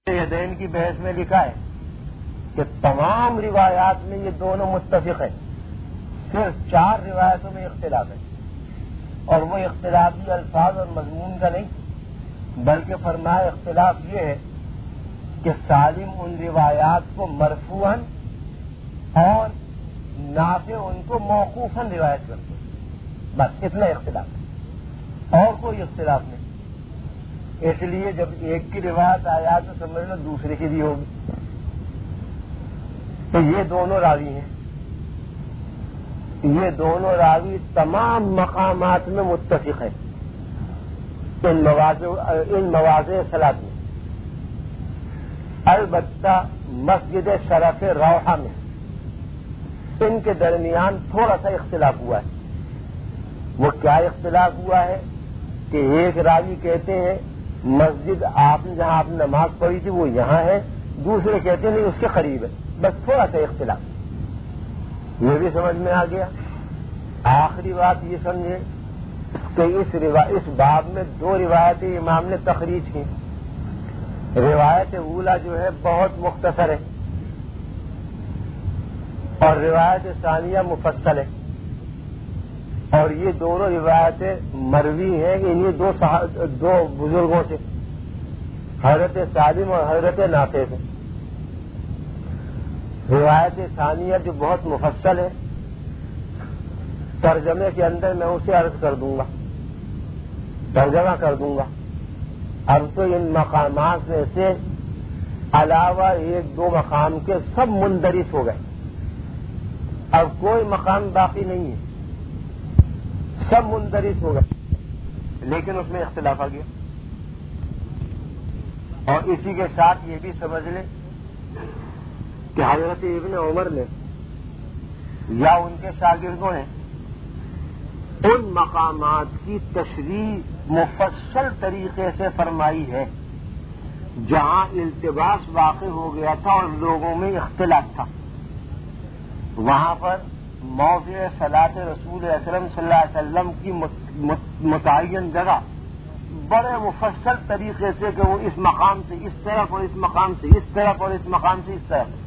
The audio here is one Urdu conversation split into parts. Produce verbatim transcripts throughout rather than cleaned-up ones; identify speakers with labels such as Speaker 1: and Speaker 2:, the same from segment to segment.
Speaker 1: یدین کی بحث میں لکھا ہے کہ تمام روایات میں یہ دونوں متفق ہیں، صرف چار روایتوں میں اختلاف ہے، اور وہ اختلاف بھی الفاظ اور مضمون کا نہیں، بلکہ فرمایا اختلاف یہ ہے کہ سالم ان روایات کو مرفوعاً اور نافع ان کو موقوفاً روایت کرتے ہیں، بس اتنا اختلاف ہے، اور کوئی اختلاف نہیں۔ اس لیے جب ایک کی روایت آیا تو سمجھ لو دوسرے کی بھی ہوگی۔ تو یہ دونوں راوی ہیں، یہ دونوں راوی تمام مقامات میں متفق ہیں ان مواضع ان مواضع صلاۃ میں، البتہ مسجد شرف روحہ میں ان کے درمیان تھوڑا سا اختلاف ہوا ہے۔ وہ کیا اختلاف ہوا ہے کہ ایک راوی کہتے ہیں مسجد آپ نے جہاں آپ نے نماز پڑھی تھی وہ یہاں ہے، دوسرے کہتے ہیں نہیں اس کے قریب ہے، بس تھوڑا سا اختلاف۔ یہ بھی سمجھ میں آ گیا۔ آخری بات یہ سمجھے کہ اس اس باب میں دو روایتیں امام نے تخریج کی۔ روایت اولا جو ہے بہت مختصر ہے اور روایت ثانیہ مفصل ہے، اور یہ دونوں روایتیں مروی ہیں انہی دو دو بزرگوں سے، حضرت سالم اور حضرت نافع سے۔ روایت ثانیہ جو بہت مفصل ہے، ترجمے کے اندر میں اسے عرض کر دوں گا، ترجمہ کر دوں گا۔ اب تو ان مقامات میں سے علاوہ ایک دو مقام کے سب مندرج ہو گئے، اب کوئی مقام باقی نہیں ہے، سب مندرج ہو گئے، لیکن اس میں اختلاف آ گیا۔ اور اسی کے ساتھ یہ بھی سمجھ لیں کہ حضرت ابن عمر نے یا ان کے شاگردوں نے ان مقامات کی تشریح مفصل طریقے سے فرمائی ہے جہاں التباس واقع ہو گیا تھا اور لوگوں میں اختلاف تھا، وہاں پر موضع صلاۃ رسول اکرم صلی اللہ علیہ وسلم کی متعین جگہ بڑے مفصل طریقے سے کہ وہ اس مقام سے اس طرف اور اس مقام سے اس طرف اور اس مقام سے اس طرف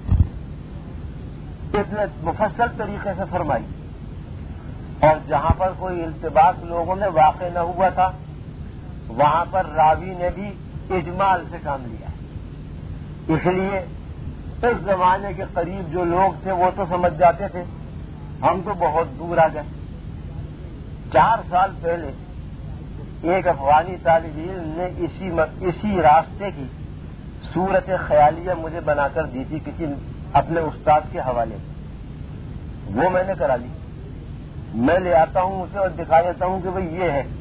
Speaker 1: اتنے مفصل طریقے سے فرمائی، اور جہاں پر کوئی التباس لوگوں میں واقع نہ ہوا تھا وہاں پر راوی نے بھی اجمال سے کام لیا۔ اس لیے اس زمانے کے قریب جو لوگ تھے وہ تو سمجھ جاتے تھے، ہم تو بہت دور آ گئے۔ چار سال پہلے ایک افغانی طالب علم نے اسی اسی راستے کی صورت خیالیہ مجھے بنا کر دی تھی کسی اپنے استاد کے حوالے سے، وہ میں نے کرا لی، میں لے آتا ہوں اسے اور دکھا دیتا ہوں کہ بھئی یہ ہے،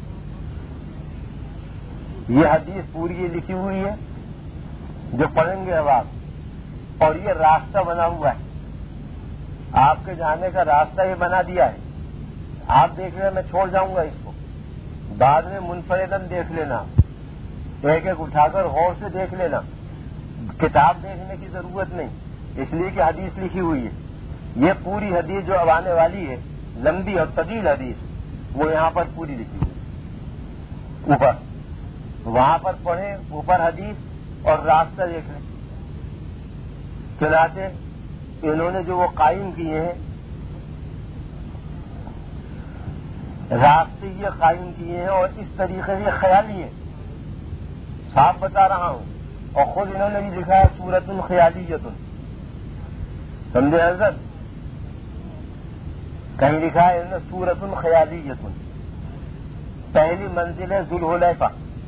Speaker 1: یہ حدیث پوری لکھی ہوئی ہے جو پڑھیں گے اب آپ، اور یہ راستہ بنا ہوا ہے، آپ کے جانے کا راستہ یہ بنا دیا ہے، آپ دیکھ لیں، میں چھوڑ جاؤں گا اس کو، بعد میں منفردن دیکھ لینا، ایک ایک اٹھا کر غور سے دیکھ لینا، کتاب دیکھنے کی ضرورت نہیں، اس لیے کہ حدیث لکھی ہوئی ہے۔ یہ پوری حدیث جو اب آنے والی ہے، لمبی اور طویل حدیث، وہ یہاں پر پوری لکھی ہوئی ہے اوپر، وہاں پر پڑھیں اوپر حدیث اور راستہ دیکھ لیں۔ چنانچہ انہوں نے جو وہ قائم کیے ہیں راستے یہ قائم کیے ہیں اور اس طریقے سے خیالی ہے، صاف بتا رہا ہوں، اور خود انہوں نے بھی لکھا ہے سورۃ خیالیۃ، سمجھے حضرت؟ کہیں لکھا ہے انہوں نے سورۃ خیالیۃ، پہلی منزل ہے ذوالحلیفہ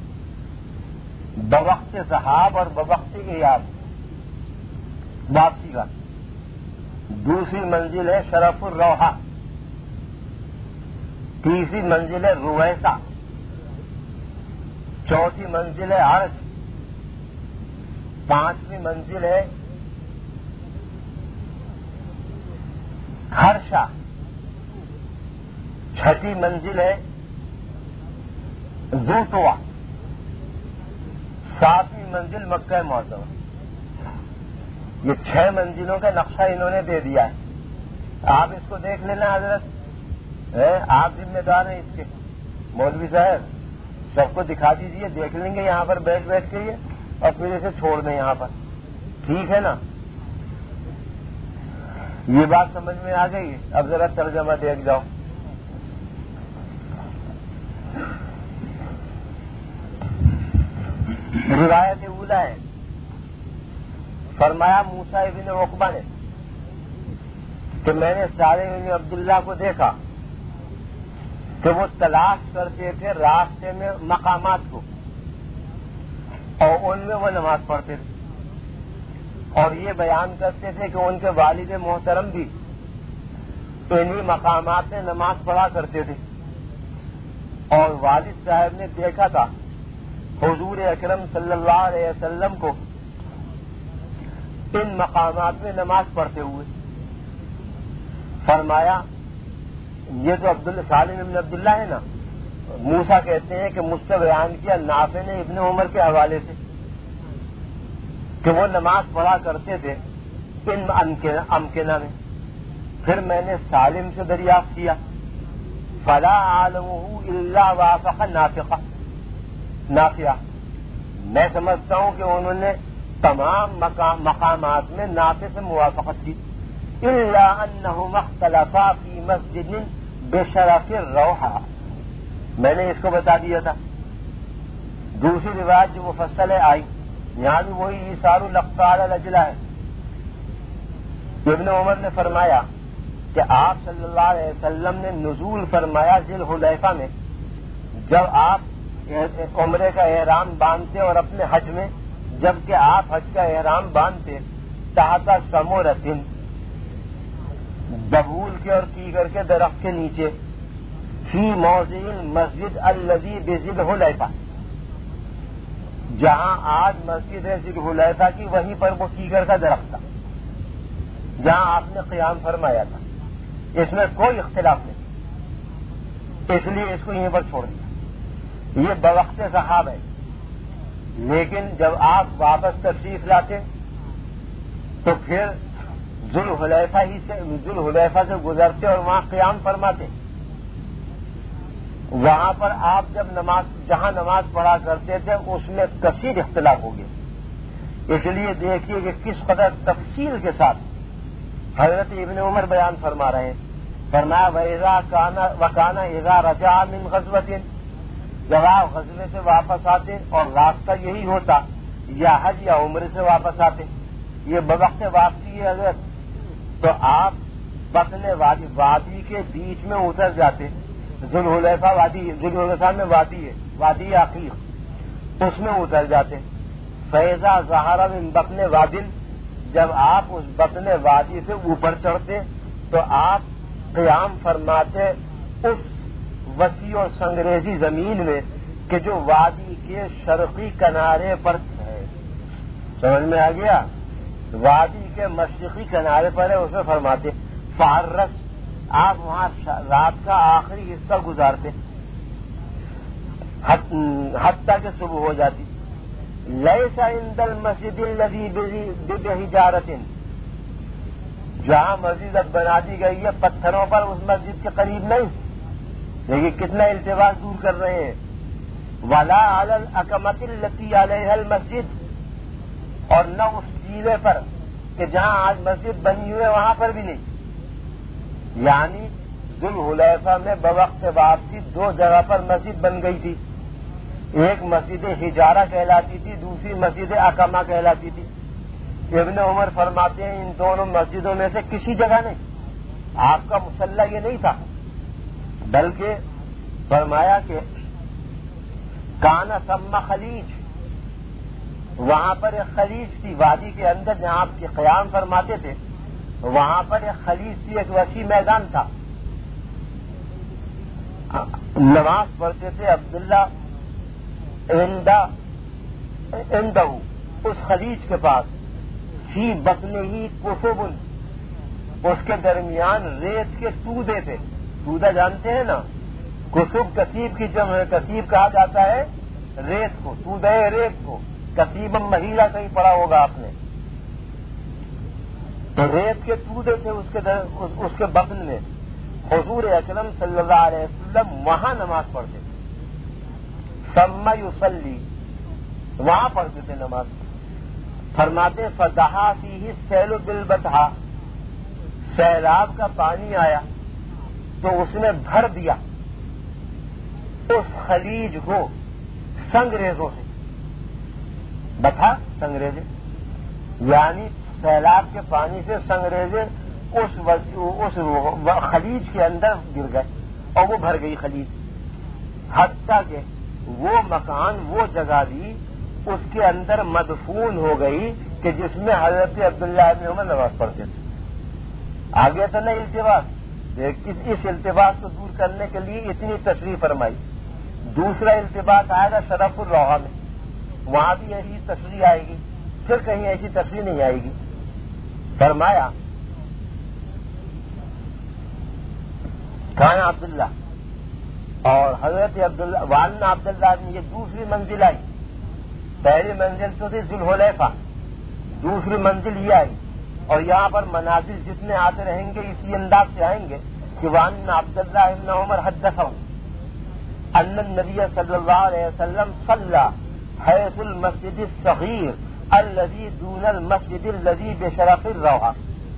Speaker 1: بوقت ذہاب اور بوقت ایاب واپسی کا، دوسری منزل ہے شرف الروحہ، تیسری منزل ہے رویسہ، چوتھی منزل ہے عرش، پانچویں منزل ہے ہرشا، چھٹی منزل ہے ذوطوا، ساتویں منزل مکہ معظمہ۔ یہ چھ منزلوں کا نقشہ انہوں نے دے دیا ہے، آپ اس کو دیکھ لینا حضرت، آپ ذمہ دار ہیں اس کے، مولوی صاحب سب کو دکھا دیجئے، دیکھ لیں گے یہاں پر بیٹھ بیٹھ کے، یہ اور پھر اسے چھوڑ دیں یہاں پر. ٹھیک ہے نا؟ یہ بات سمجھ میں آ گئی. اب ذرا ترجمہ دیکھ جاؤ. روایت اولا ہے، فرمایا موسیٰ ابن عقبہ نے کہ میں نے سالم ابن عبداللہ کو دیکھا کہ وہ تلاش کرتے تھے راستے میں مقامات کو، اور ان میں وہ نماز پڑھتے تھے، اور یہ بیان کرتے تھے کہ ان کے والد محترم بھی انہی مقامات میں نماز پڑھا کرتے تھے. اور والد صاحب نے دیکھا تھا حضور اکرم صلی اللہ علیہ وسلم کو ان مقامات میں نماز پڑھتے ہوئے. فرمایا یہ تو عبد سالم ابن عبداللہ ہے نا، موسیٰ کہتے ہیں کہ مجھ سے بیان کیا نافع نے ابن عمر کے حوالے سے کہ وہ نماز پڑھا کرتے تھے ان امکنہ میں. پھر میں نے سالم سے دریافت کیا فلا عالمہ الا وافق نافقہ نافیہ، میں سمجھتا ہوں کہ انہوں نے تمام مقام مقامات میں نافع سے موافقت کی. الا انہم اختلفا فی مسجد بشرف الروحہ، میں نے اس کو بتا دیا تھا. دوسری روایت جو مفصل آئی یہاں بھی وہی ایثار الاقصی علی الاجلہ ہے. ابن عمر نے فرمایا کہ آپ صلی اللہ علیہ وسلم نے نزول فرمایا ذی الحلیفہ میں، جب آپ عمرے کا احرام باندھتے اور اپنے حج میں جبکہ آپ حج کا احرام باندھتے تحت سمورۃ، ببول کے اور کیکر کے درخت کے نیچے، فی موضع المسجد الذی بذی الحلیفہ، جہاں آج مسجد ہے ذی الحلیفہ کی وہیں پر وہ کیکر کا درخت تھا جہاں آپ نے قیام فرمایا تھا. اس میں کوئی اختلاف نہیں، اس لیے اس کو یہیں پر چھوڑ دیا. یہ بوقت صحاب ہے، لیکن جب آپ واپس تشریف لاتے تو پھر ذوالحلیفہ ہی سے ذوالحلیفہ سے گزرتے اور وہاں قیام فرماتے. وہاں پر آپ جب نماز جہاں نماز پڑھا کرتے تھے اس میں کثیر اختلاف ہو گیا. اس لیے دیکھیے کہ کس قدر تفصیل کے ساتھ حضرت ابن عمر بیان فرما رہے ہیں. فرمایا وَإِذَا وَكَانَ إِذَا رَجَعَ مِنْ غَزْوَةٍ، جب آپ غزوے سے واپس آتے اور راستہ یہی ہوتا یا حج یا عمرے سے واپس آتے، یہ بوقت واپسی ہے حضرت، تو آپ بطن وادی وادی کے بیچ میں اتر جاتے. ذوالحلیفہ وادی ذوالحلیفہ میں وادی ہے، وادی عقیق، اس میں اتر جاتے. فیضا ظہر من بطن وادن، جب آپ اس بطن وادی سے اوپر چڑھتے تو آپ قیام فرماتے اس وسیع اور سنگریزی زمین میں کہ جو وادی کے شرقی کنارے پر ہے. سمجھ میں آ گیا؟ وادی کے مشرقی کنارے پر ہے، اس میں فرماتے. فارس، آپ وہاں رات کا آخری حصہ گزارتے حتیٰ کہ صبح ہو جاتی. لیس عند المسجد الذی بحجارۃ، جہاں مسجد اب بنا دی گئی ہے پتھروں پر، اس مسجد کے قریب نہیں. دیکھیے کتنا التباس دور کر رہے ہیں. ولا علی الاکمۃ التی علیہا المسجد، اور نہ اس ٹیلے پر کہ جہاں آج مسجد بنی ہوئی ہے وہاں پر بھی نہیں. یعنی ذوالحلیفہ میں بوقت واپسی دو جگہ پر مسجد بن گئی تھی. ایک مسجد حجارہ کہلاتی تھی، دوسری مسجد اقامہ کہلاتی تھی. ابن عمر فرماتے ہیں ان دونوں مسجدوں میں سے کسی جگہ نہیں آپ کا مصلی یہ نہیں تھا، بلکہ فرمایا کہ کانا ثم خلیج، وہاں پر ایک خلیج تھی وادی کے اندر جہاں آپ کے قیام فرماتے تھے، وہاں پر ایک خلیج تھی، ایک وسیع میدان تھا. نماز پڑھتے تھے عبداللہ اندہ اس خلیج کے پاس. فی بطن ہی کسب، اس کے درمیان ریت کے تودے تھے. تودا جانتے ہیں نا، کسب کسیب کی جمع ہے، کسیب کہا جاتا ہے ریت کو، تودے ریت کو. کسیب مہیلا کہیں پڑا ہوگا آپ نے، تو ریت کے تودے تھے اس کے در... اس کے بطن میں. حضور اکرم صلی اللہ علیہ وسلم وہاں نماز پڑھتے تھے. ثم یصلی، وہاں پڑھتے تھے نماز. فرماتے فدحا فیہ السیل بالبطحا، سیلاب کا پانی آیا تو اس نے بھر دیا اس خلیج کو سنگریزوں سے. بطحا سنگریزے، یعنی سیلاب کے پانی سے سنگریزے اس اس خلیج کے اندر گر گئے اور وہ بھر گئی خلیج. حتیٰ کہ وہ مکان، وہ جگہ بھی اس کے اندر مدفون ہو گئی کہ جس میں حضرت عبداللہ ابن عمر نماز پڑھتے تھے. آگے تو نہیں التباس، اس التباس کو دور کرنے کے لیے اتنی تشریح فرمائی. دوسرا التباس آئے گا شرف الروحہ میں، وہاں بھی ایسی تشریح آئے گی، پھر کہیں ایسی تشریح نہیں آئے گی. فرمایا کھانا عبداللہ اور حضرت عبداللہ والنا عبداللہ نے یہ دوسری منزل آئی. پہلی منزل تو تھی ذوالحلیفہ، دوسری منزل یہ آئی. اور یہاں پر منازل جتنے آتے رہیں گے اسی انداز سے آئیں گے کہ والنا عبداللہ ابن عمر حدثہ ان النبی صلی اللہ علیہ وسلم صلی حیث المسجد الصغیر الذي دون المسجد الذي بشرف الروحہ.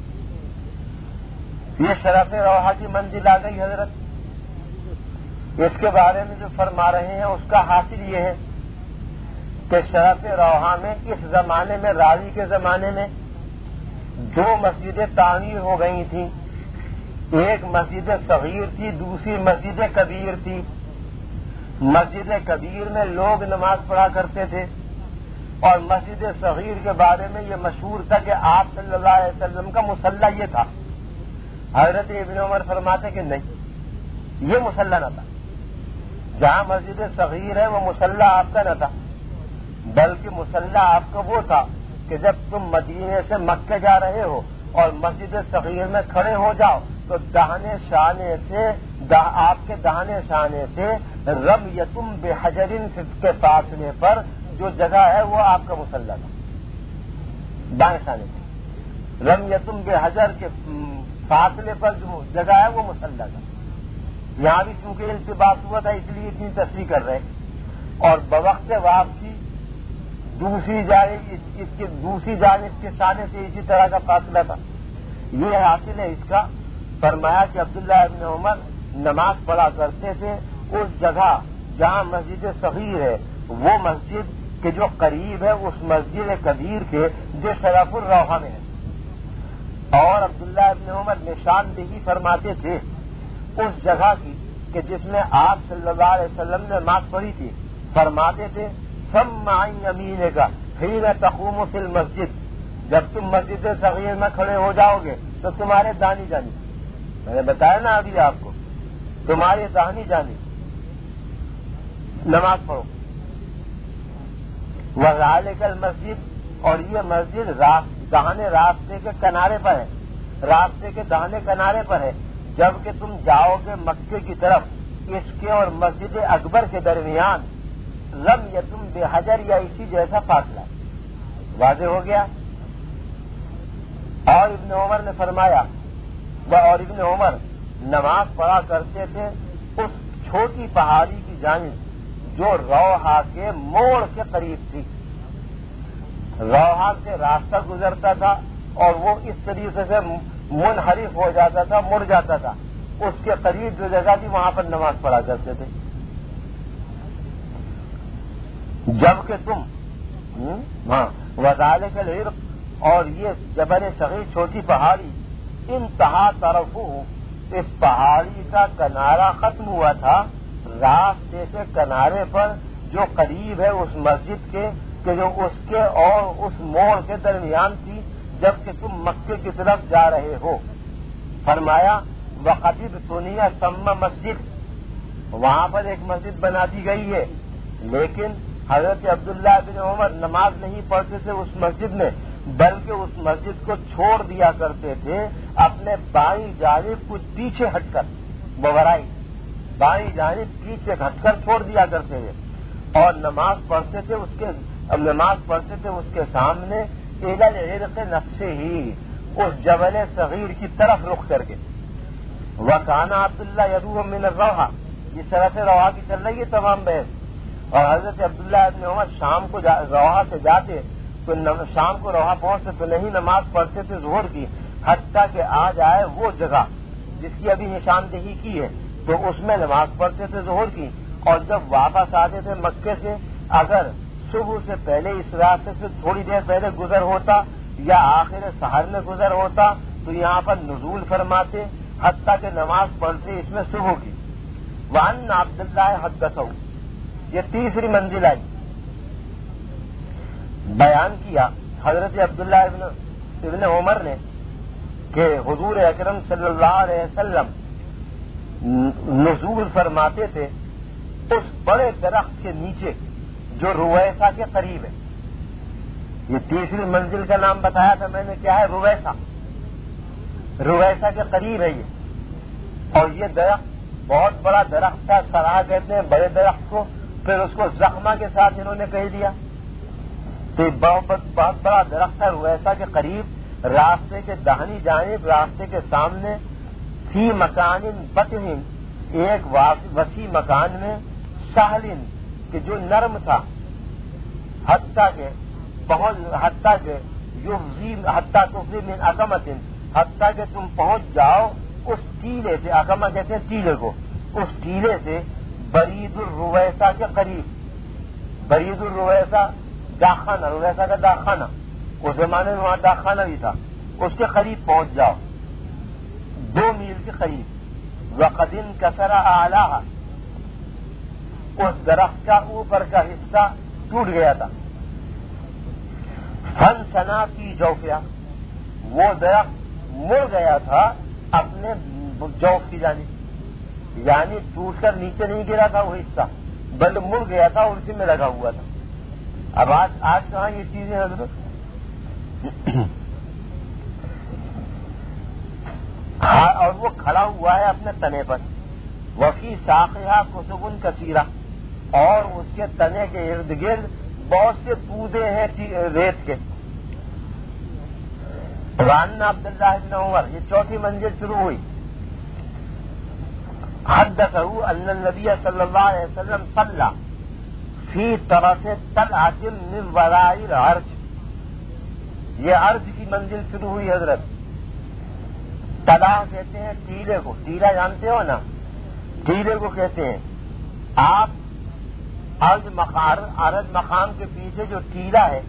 Speaker 1: یہ شرف روحہ کی منزل آ گئی حضرت. اس کے بارے میں جو فرما رہے ہیں اس کا حاصل یہ ہے کہ شرف روحہ میں اس زمانے میں، راوی کے زمانے میں، دو مسجدیں تعمیر ہو گئی تھیں. ایک مسجد صغیر تھی، دوسری مسجد کبیر تھی. مسجد کبیر میں لوگ نماز پڑھا کرتے تھے، اور مسجد صغیر کے بارے میں یہ مشہور تھا کہ آپ صلی اللہ علیہ وسلم کا مصلی یہ تھا. حضرت ابن عمر فرماتے کہ نہیں، یہ مصلی نہ تھا. جہاں مسجد صغیر ہے وہ مصلی آپ کا نہ تھا، بلکہ مصلی آپ کا وہ تھا کہ جب تم مدینے سے مکہ جا رہے ہو اور مسجد صغیر میں کھڑے ہو جاؤ تو داہنے شانے سے آپ کے داہنے شانے سے رمیتم بحجرن کے فاصلے پر جو جگہ ہے وہ آپ کا مصلی تھا. دائیں شانے سے رمیتم بحجر کے فاصلے پر جو جگہ ہے وہ مصلی تھا. یہاں بھی چونکہ التباس ہوا تھا اس لیے اتنی تشریح کر رہے. اور بوقت واپسی دوسری جانب اس کے دوسری جانب کے شانے سے اسی طرح کا فاصلہ تھا. یہ حاصل ہے اس کا. فرمایا کہ عبداللہ ابن عمر نماز پڑھا کرتے تھے اس جگہ جہاں مسجد صغیر ہے، وہ مسجد کے جو قریب ہے اس مسجد کبیر کے جو شرف الروحہ میں ہے. اور عبداللہ ابن عمر نشاندہی فرماتے تھے اس جگہ کی کہ جس میں آپ صلی اللہ علیہ وسلم نے نماز پڑھی تھی. فرماتے تھے ثم عن یمینک حین تقوم فی المسجد، جب تم مسجد صغیر میں کھڑے ہو جاؤ گے تو تمہارے دانی جانی، میں نے بتایا نا ابھی آپ کو، تمہاری دانی جانی نماز پڑھو. وذالک المسجد، اور یہ مسجد داہنے راستے کے کنارے پر ہے، راستے کے داہنے کنارے پر ہے. جبکہ تم جاؤ گے مکے کی طرف، اس کے اور مسجد اکبر کے درمیان رمیتم بحجر یا اسی جیسا فاصلہ. واضح ہو گیا. اور ابن عمر نے فرمایا اور ابن عمر نماز پڑھا کرتے تھے اس چھوٹی پہاڑی کی جانب جو روحہ کے موڑ کے قریب تھی. روحہ سے راستہ گزرتا تھا اور وہ اس طریقے سے منحرف ہو جاتا تھا، مڑ جاتا تھا. اس کے قریب جو جگہ تھی وہاں پر نماز پڑھا کرتے تھے. جبکہ تم ہاں وذالک العرق، اور یہ جبل صغیر چھوٹی پہاڑی، انتہا طرف، اس پہاڑی کا کنارہ ختم ہوا تھا راستے سے کنارے پر جو قریب ہے اس مسجد کے کہ جو اس کے اور اس موڑ کے درمیان تھی جبکہ تم مکے کی طرف جا رہے ہو. فرمایا وقتب سنیا ثم مسجد، وہاں پر ایک مسجد بنا دی گئی ہے، لیکن حضرت عبداللہ بن عمر نماز نہیں پڑھتے تھے اس مسجد میں، بلکہ اس مسجد کو چھوڑ دیا کرتے تھے اپنے بائیں جانب کچھ پیچھے ہٹ کر، بورائی بائیں جانب پیچھے ہٹ کر چھوڑ دیا کرتے تھے، اور نماز پڑھتے تھے اس کے نماز پڑھتے تھے اس کے سامنے الی العرق نفسہ ہی، اس جبل صغیر کی طرف رخ کر کے. وکانا عبداللہ یدوہ من الروحہ، یہ شرف روحہ کی چل رہی ہے تمام بحث. اور حضرت عبداللہ ابن عمر شام کو روحا سے جاتے تو شام کو روحا پہنچتے تو نہیں نماز پڑھتے تھے ظہر کی، حتیٰ کہ آ جائے وہ جگہ جس کی ابھی نشاندہی کی ہے تو اس میں نماز پڑھتے تھے ظہر کی. اور جب واپس آتے تھے مکے سے، اگر صبح سے پہلے اس راستے سے تھوڑی دیر پہلے گزر ہوتا یا آخر سحر میں گزر ہوتا تو یہاں پر نزول فرماتے حتیٰ کہ نماز پڑھتے اس میں صبح کی. وان عبداللہ حدثہ، یہ تیسری منزل آئی. بیان کیا حضرت عبداللہ ابن ابن عمر نے کہ حضور اکرم صلی اللہ علیہ وسلم نزول فرماتے تھے اس بڑے درخت کے نیچے جو رویسا کے قریب ہے. یہ تیسری منزل کا نام بتایا تھا میں نے، کیا ہے؟ رویسا. رویسا کے قریب ہے یہ. اور یہ درخت بہت بڑا درخت تھا، سراہ کہتے ہیں بڑے درخت کو، پھر اس کو زخمہ کے ساتھ انہوں نے کہہ دیا. تو بہت بڑا درخت تھا رویسا کے قریب، راستے کے داہنی جانب، راستے کے سامنے، فی مکان بطن، ایک وسیع مکان میں، سہلن کہ جو نرم تھا، حتیٰ کہ پہنچ حتیٰ کہ یفضی حتیٰ تفضی من اقمت، حتیٰ کہ تم پہنچ جاؤ اس ٹیلے سے، اقمہ کہتے ہیں ٹیلے کو، اس ٹیلے سے برید الرویسا کے قریب. برید الرویسا داخانہ، رویسا کا داخانہ، اس زمانے میں وہاں داخانہ بھی تھا، اس کے قریب پہنچ جاؤ، دو میل کے قریب. وقد انکسر اعلیٰ، اس درخت کا اوپر کا حصہ ٹوٹ گیا تھا. فن سنا کی جوفیا، وہ درخت مڑ گیا تھا اپنے جوف کی جانب، یعنی ٹوٹ کر نیچے نہیں گرا تھا وہ حصہ، بلکہ مڑ گیا تھا، اسی میں لگا ہوا تھا. اب آج آج کہاں یہ چیزیں حضرت؟ اور وہ کھڑا ہوا ہے اپنے تنے پر. وفی ساقیہ کسبن کثیرہ، اور اس کے تنے کے ارد گرد بہت سے پودے ہیں ریت کے. وان عبداللہ ابن عمر، یہ چوتھی منزل شروع ہوئی. حدثہ ان النبی صلی اللہ علیہ وسلم صلی فی طرف طلعۃ من وراء العرج، یہ عرج کی منزل شروع ہوئی حضرت. طلع کہتے ہیں ٹیلے کو، ٹیلا جانتے ہو نا، ٹیلے کو کہتے ہیں. آپ عرج مقام عرج مقام کے پیچھے جو ٹیلا ہے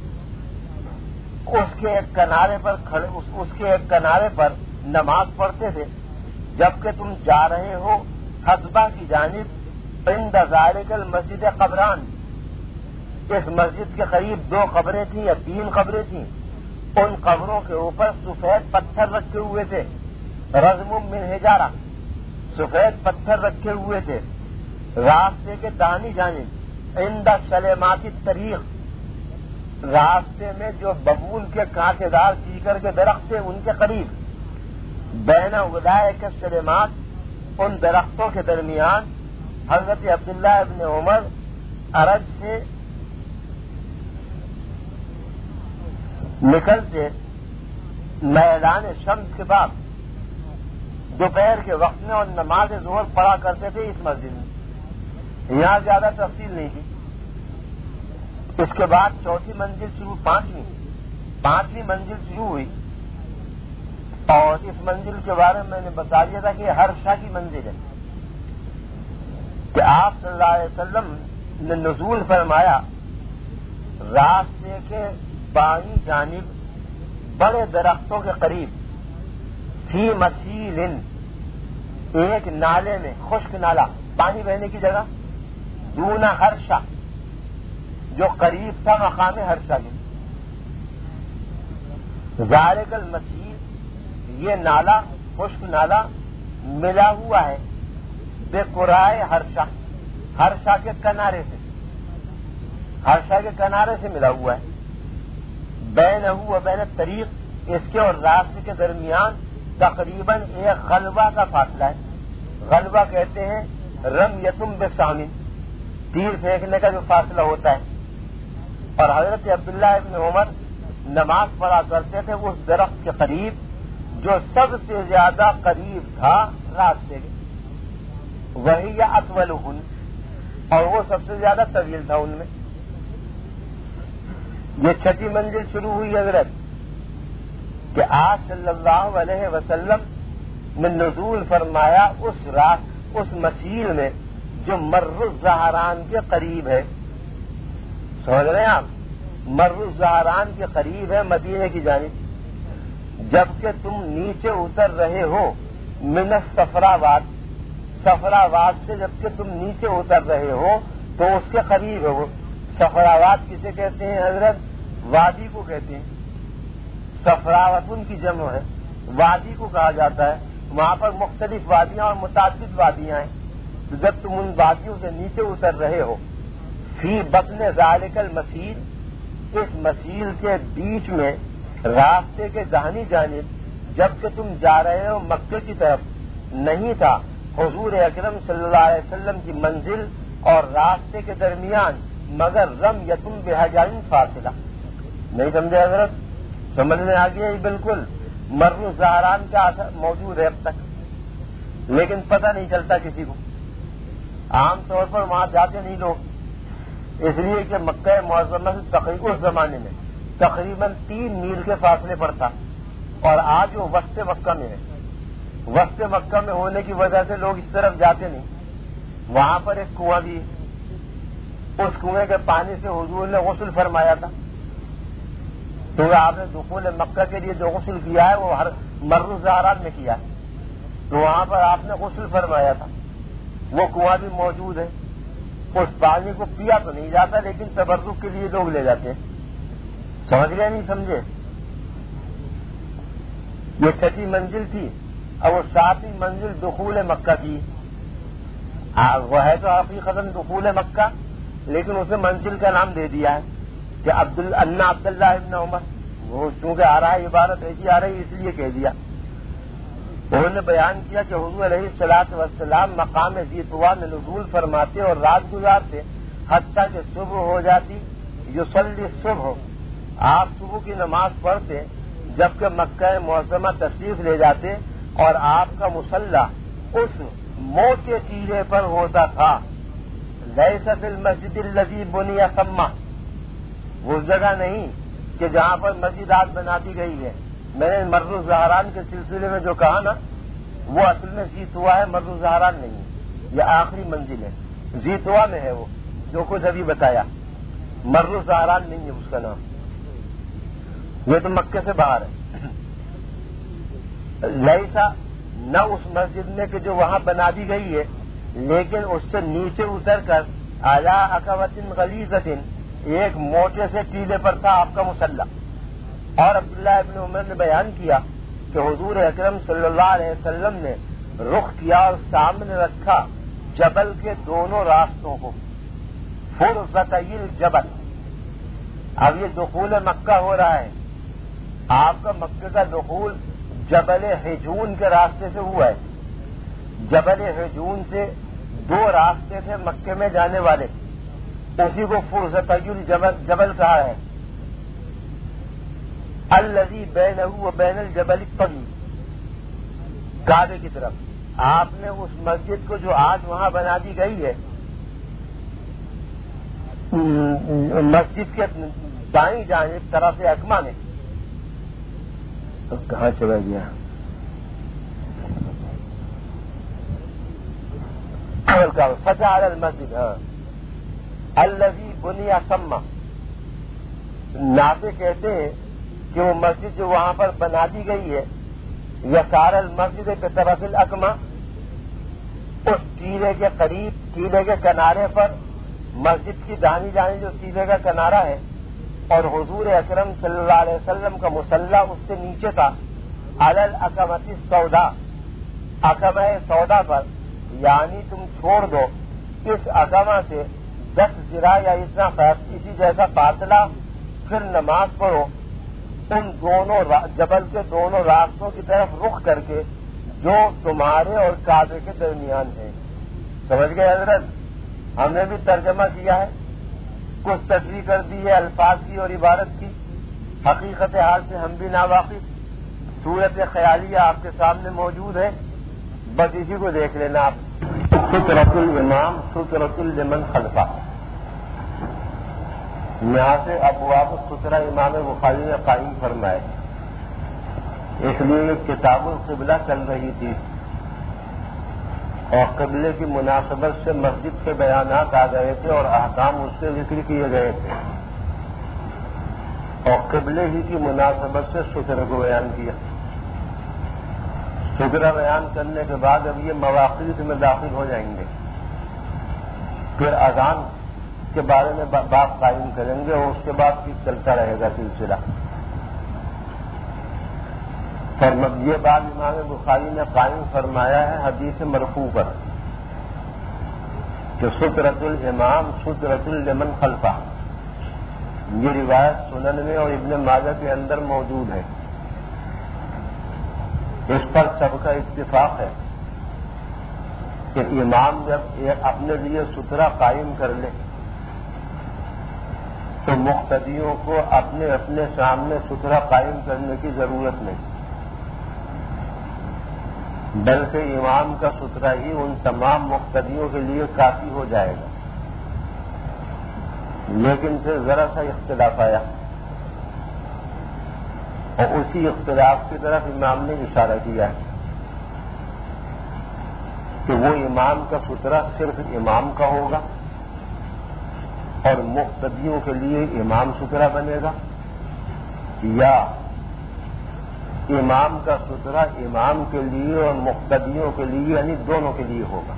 Speaker 1: اس کے ایک کنارے پر کھڑے اس, اس کے ایک کنارے پر نماز پڑھتے تھے جبکہ تم جا رہے ہو حسبہ کی جانب. عند ذالک المسجد قبران، اس مسجد کے قریب دو قبریں تھیں یا تین قبریں تھیں، ان قبروں کے اوپر سفید پتھر رکھے ہوئے تھے. رزم من حجارہ، سفید پتھر رکھے ہوئے تھے. راستے کے دانی جانب عند سلیمات الطریق، راستے میں جو ببول کے کانٹے دار چیکر کے درخت تھے ان کے قریب. بین اولئک السلیمات، ان درختوں کے درمیان حضرت عبداللہ ابن عمر عرج سے نکلتے میدان شمس کے بعد دوپہر کے وقت میں اور نماز ظہر پڑھا کرتے تھے اس مسجد میں. یہاں زیادہ تفصیل نہیں تھی. اس کے بعد چوتھی منزل شروع، پانچویں پانچویں منزل شروع ہوئی. اور اس منزل کے بارے میں میں نے بتا دیا تھا کہ ہر شاہ کی منزل ہے کہ آپ صلی اللہ علیہ وسلم نے نزول فرمایا راستے کے بائیں جانب بڑے درختوں کے قریب، فی مسیل، ایک نالے میں، خشک نالا، پانی بہنے کی جگہ، دون ہرشا، جو قریب تھا مقام ہرشا کے. ذالک المسیل، یہ نالا، خشک نالا ملا ہوا ہے بے قرائے ہرشا، ہرشا کے کنارے سے، ہرشا کے کنارے سے ملا ہوا ہے. بینہ و بین الطریق، اس کے اور راستے کے درمیان تقریباً ایک غلبہ کا فاصلہ ہے. غلبہ کہتے ہیں رمیتم بسامن، تیر پھینکنے کا جو فاصلہ ہوتا ہے. اور حضرت عبداللہ ابن عمر نماز پڑھا کرتے تھے اس درخت کے قریب جو سب سے زیادہ قریب تھا راستے کے. وہی اطولہن، اور وہ سب سے زیادہ طویل تھا ان میں. یہ چھٹی منزل شروع ہوئی حضرت کہ آپ صلی اللہ علیہ وسلم نے نزول فرمایا اس رات اس مسیل میں جو مر الزہران کے قریب ہے. سمجھ رہے ہیں آپ؟ مر الزہران کے قریب ہے مدینے کی جانب. جبکہ تم نیچے اتر رہے ہو من الصفراواد، صفراواد سے جبکہ تم نیچے اتر رہے ہو تو اس کے قریب ہے وہ. صفراواد کسے کہتے ہیں حضرت؟ وادی کو کہتے ہیں. صفراوتن کی جمع ہے، وادی کو کہا جاتا ہے. وہاں پر مختلف وادیاں اور متعدد وادیاں ہیں. تو جب تم ان وادیوں سے نیچے اتر رہے ہو فی بطن ذالک المسیل، اس مسیل کے بیچ میں راستے کے داہنی جانب جبکہ تم جا رہے ہو مکے کی طرف، نہیں تھا حضور اکرم صلی اللہ علیہ وسلم کی منزل اور راستے کے درمیان مگر رم یتم بحجارن فاصلہ. نہیں سمجھے حضرت؟ سمجھ میں آ گیا. بالکل مر الزہران کا اثر موجود ہے اب تک، لیکن پتہ نہیں چلتا کسی کو. عام طور پر وہاں جاتے نہیں لوگ، اس لیے کہ مکہ معظمہ سے تقریباً اس زمانے میں تقریباً تین میل کے فاصلے پر تھا، اور آج وہ وسط مکہ میں ہے. وسط مکہ میں ہونے کی وجہ سے لوگ اس طرف جاتے نہیں. وہاں پر ایک کنواں بھی ہے، اس کنویں کے پانی سے حضور نے غسل فرمایا تھا. تو آپ نے دخول مکہ کے لیے جو غسل کیا ہے وہ ہر مر الزہران میں کیا ہے، تو وہاں پر آپ نے غسل فرمایا تھا. وہ کنواں بھی موجود ہے. اس پانی کو پیا تو نہیں جاتا، لیکن تبرک کے لیے لوگ لے جاتے ہیں. سمجھ گئے نہیں سمجھے؟ یہ چھٹی منزل تھی. اور وہ ساتویں منزل دخول مکہ کی. وہ ہے تو حقیقت دخول مکہ، لیکن اسے منزل کا نام دے دیا ہے کہ عبد انا عبداللہ ابن عمر. وہ چونکہ آ رہا ہے عبارت ایسی آ رہی اس لیے کہہ دیا. انہوں نے بیان کیا کہ حضور علیہ الصلوۃ والسلام مقام ذی طویٰ میں نزول فرماتے اور رات گزارتے حتیٰ کہ صبح ہو جاتی. یصلی صبح، آپ صبح کی نماز پڑھتے جبکہ مکہ معظمہ تشریف لے جاتے اور آپ کا مصلی اس موٹے ٹیلے پر ہوتا تھا. لیس فی المسجد الذی بنی ثمہ، وہ جگہ نہیں کہ جہاں پر مسجد آج بنا دی گئی ہے. میں نے مر الزہران کے سلسلے میں جو کہا نا، وہ اصل میں ذی طویٰ ہے، مر الزہران نہیں ہے. یہ آخری منزل ہے، ذی طویٰ میں ہے وہ جو کچھ ابھی بتایا. مر الزہران نہیں ہے اس کا نام، یہ تو مکے سے باہر ہے. لیسا نہ اس مسجد میں کہ جو وہاں بنا دی گئی ہے، لیکن اس سے نیچے اتر کر اعلیٰ عقبۃ غلیظۃ، ایک موٹے سے ٹیلے پر تھا آپ کا مصلی. اور عبداللہ ابن عمر نے بیان کیا کہ حضور اکرم صلی اللہ علیہ وسلم نے رخ کیا اور سامنے رکھا جبل کے دونوں راستوں کو. فرضتئی الجبل. اب یہ دخول مکہ ہو رہا ہے، آپ کا مکہ کا دخول جبل حجون کے راستے سے ہوا ہے. جبل حجون سے دو راستے تھے مکے میں جانے والے، اسی کو فرضتئی الجبل جبل کہا ہے. الذی بینہ و بین الجبل الطویل، کعبے کی طرف. آپ نے اس مسجد کو جو آج وہاں بنا دی گئی ہے، مسجد کے دائیں جانب طرف اکما میں، تو کہاں چلا گیا؟ فجعل المسجد، ہاں الذی بنی ثمہ. نافع کہتے ہیں کہ وہ مسجد جو وہاں پر بنا دی گئی ہے، یسار المسجد کے طرف الاکما، اس ٹیلے کے قریب، ٹیلے کے کنارے پر مسجد کی داہنی جانب جو ٹیلے کا کنارہ ہے، اور حضور اکرم صلی اللہ علیہ وسلم کا مصلی اس سے نیچے تھا. علی الاکمۃ السوداء، اکمہ سودا پر، یعنی تم چھوڑ دو اس اکمہ سے دس ذراع یا اتنا اسی جیسا فاصلہ، پھر نماز پڑھو ان دونوں جبل کے دونوں راستوں کی طرف رخ کر کے جو تمہارے اور کعبے کے درمیان ہے. سمجھ گئے حضرت؟ ہم نے بھی ترجمہ کیا ہے، کچھ تشریح کر دی ہے الفاظ کی اور عبارت کی. حقیقت حال سے ہم بھی ناواقف. صورت خیالیہ آپ کے سامنے موجود ہے، بس اسی کو دیکھ لینا آپ. سترۃ الامام سترۃ لمن خلفہ، یہاں سے ابواب سترہ امام بخاری نے قائم فرمائے، اس لیے کتاب القبلہ چل رہی تھی اور قبلے کی مناسبت سے مسجد کے بیانات آ گئے تھے اور احکام اس سے ذکر کیے گئے تھے، اور قبلے ہی کی مناسبت سے سترہ کو بیان کیا۔ سترہ بیان کرنے کے بعد اب یہ مواقیت میں داخل ہو جائیں گے، پھر اذان کے بارے میں بات قائم کریں گے اور اس کے بعد پھر چلتا رہے گا سلسلہ۔ یہ بات امام بخاری نے قائم فرمایا ہے حدیث مرفوع پر کہ سترۃ الامام سترۃ لمن خلفہ، یہ روایت سنن میں اور ابن ماجہ کے اندر موجود ہے۔ اس پر سب کا اتفاق ہے کہ امام جب اپنے لیے سترہ قائم کر لے تو مقتدیوں کو اپنے اپنے سامنے سترہ قائم کرنے کی ضرورت نہیں، بلکہ امام کا سترہ ہی ان تمام مقتدیوں کے لیے کافی ہو جائے گا۔ لیکن پھر ذرا سا اختلاف آیا اور اسی اختلاف کی طرف امام نے اشارہ کیا ہے کہ وہ امام کا سترہ صرف امام کا ہوگا اور مقتدیوں کے لیے امام سترہ بنے گا، یا امام کا سترہ امام کے لیے اور مقتدیوں کے لیے یعنی دونوں کے لیے ہوگا۔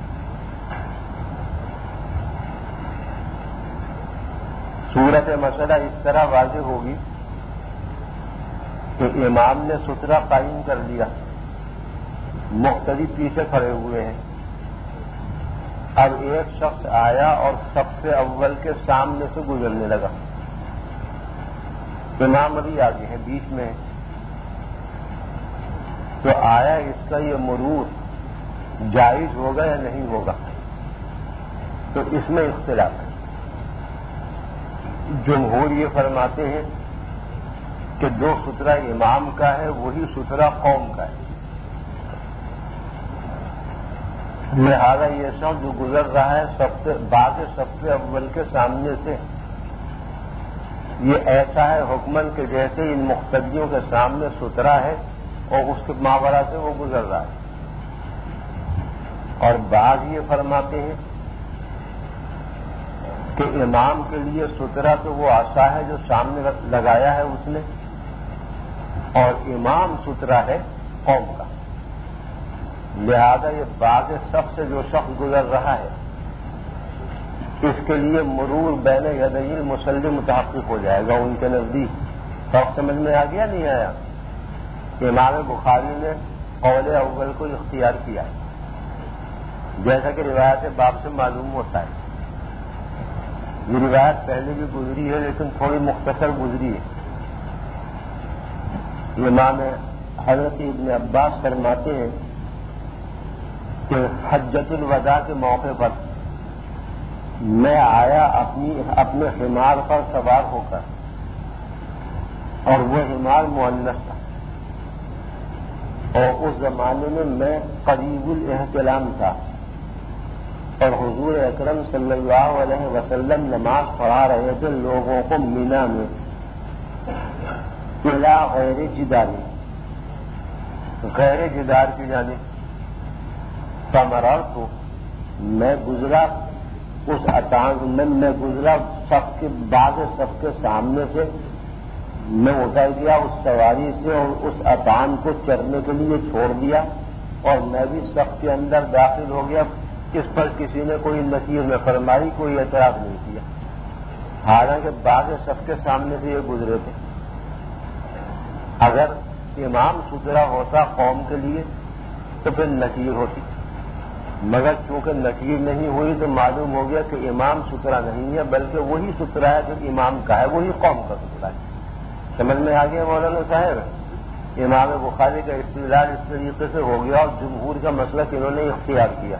Speaker 1: صورت مسئلہ اس طرح واضح ہوگی کہ امام نے سترہ قائم کر لیا، مقتدی پیچھے کھڑے ہوئے ہیں، اب ایک شخص آیا اور صف اول کے سامنے سے گزرنے لگا، امام ابھی آگے ہے بیچ میں ہے، تو آیا اس کا یہ مرور جائز ہوگا یا نہیں ہوگا؟ تو اس میں اختلاف ہے۔ جمہور یہ فرماتے ہیں کہ جو سترہ امام کا ہے وہی سترہ قوم کا ہے، لہذا یہ شخص جو گزر رہا ہے سب سے بعد سب سے اول کے سامنے سے، یہ ایسا ہے حکمن کہ جیسے ان مقتدیوں کے سامنے سترہ ہے اور اس کے ماورا سے وہ گزر رہا ہے۔ اور بعض یہ فرماتے ہیں کہ امام کے لیے سترہ تو وہ آسا ہے جو سامنے لگایا ہے اس نے، اور امام سترہ ہے قوم کا، لہذا یہ بعض صف سے جو شخص گزر رہا ہے اس کے لیے مرور بین یدی المصلی متحقق ہو جائے گا ان کے نزدیک۔ فرق سمجھ میں آ گیا نہیں آیا؟ امام بخاری نے قول اول کو اختیار کیا ہے، جیسا کہ روایت باب سے معلوم ہوتا ہے۔ یہ روایت پہلے بھی گزری ہے لیکن تھوڑی مختصر گزری ہے۔ امام حضرت ابن عباس فرماتے ہیں کہ حجۃ الوداع کے موقع پر میں آیا اپنی اپنے حمار پر سوار ہو کر، اور وہ حمار مؤنث تھا، اور اس زمانے میں میں قریب الاحتلام تھا، اور حضور اکرم صلی اللہ علیہ وسلم نماز پڑھا رہے تھے لوگوں کو مینا میں الا غیر جداری، غیر جدار کی جانب، فمررت، میں گزرا اس اتان میں میں گزرا سب کے بعد سب کے سامنے سے، میں اتر گیا اس سواری سے اور اس اتان کو چرنے کے لیے چھوڑ دیا، اور میں بھی سب کے اندر داخل ہو گیا۔ اس پر کسی نے کوئی نکیر میں فرمائی، کوئی اعتراض نہیں کیا، حالانکہ بعد سب کے سامنے سے یہ گزرے تھے۔ اگر امام سترہ ہوتا قوم کے لیے تو پھر نکیر ہوتی، مگر چونکہ نکیر نہیں ہوئی تو معلوم ہو گیا کہ امام سترہ نہیں ہے بلکہ وہی سترہ ہے جو امام کا ہے، وہی قوم کا سترہ ہے۔ سمجھ میں آ گیا مولانا صاحب؟ امام بخاری کا استدلال اس طریقے سے ہو گیا اور جمہور کا مسلک انہوں نے اختیار کیا۔